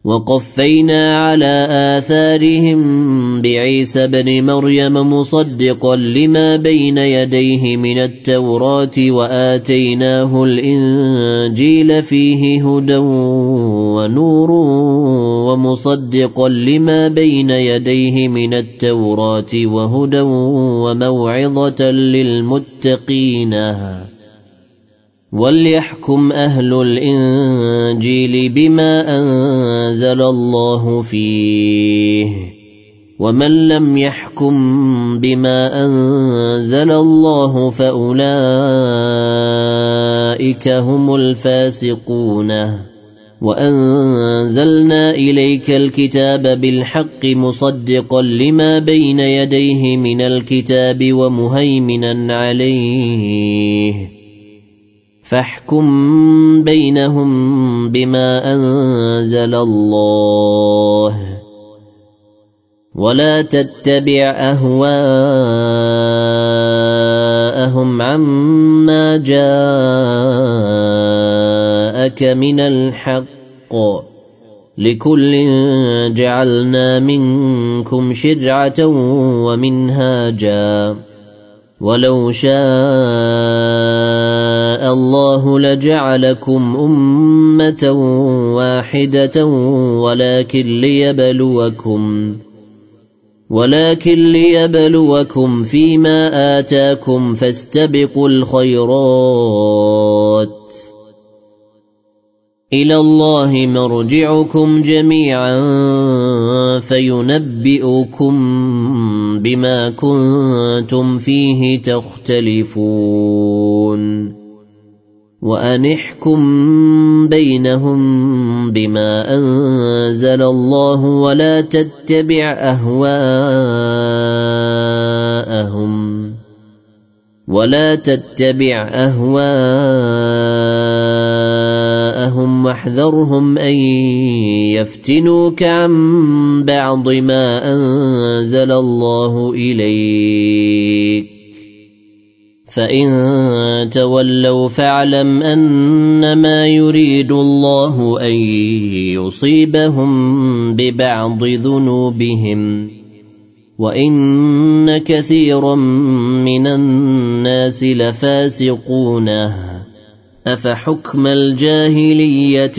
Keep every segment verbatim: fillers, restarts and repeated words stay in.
وقفينا على آثارهم بعيسى ابن مريم مصدقا لما بين يديه من التوراة وآتيناه الإنجيل فيه هدى ونور ومصدقا لما بين يديه من التوراة وهدى وموعظة للمتقين وليحكم أهل الإنجيل بما أنزل الله فيه ومن لم يحكم بما أنزل الله فأولئك هم الفاسقون وأنزلنا إليك الكتاب بالحق مصدقا لما بين يديه من الكتاب ومهيمنا عليه فاحكم بينهم بما أنزل الله ولا تتبع أهواءهم عما جاءك من الحق لكل جعلنا منكم شرعة ومنهاجا ولو شاء الله لجعلكم أمة واحدة ولكن ليبلوكم ولكن ليبلوكم فيما آتاكم فاستبقوا الخيرات إلى الله مرجعكم جميعا فينبئكم بما كنتم فيه تختلفون وأنحكم بينهم بما أنزل الله ولا تتبع أهواءهم ولا تتبع أهواءهم واحذرهم أن يفتنوك عن بعض ما أنزل الله إليك فإن تولوا فاعلم أنما يريد الله أن يصيبهم ببعض ذنوبهم وإن كثيرا من الناس لفاسقون أفحكم الجاهلية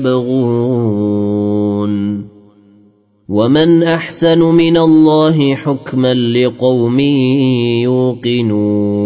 يبغون ومن أحسن من الله حكما لقوم يوقنون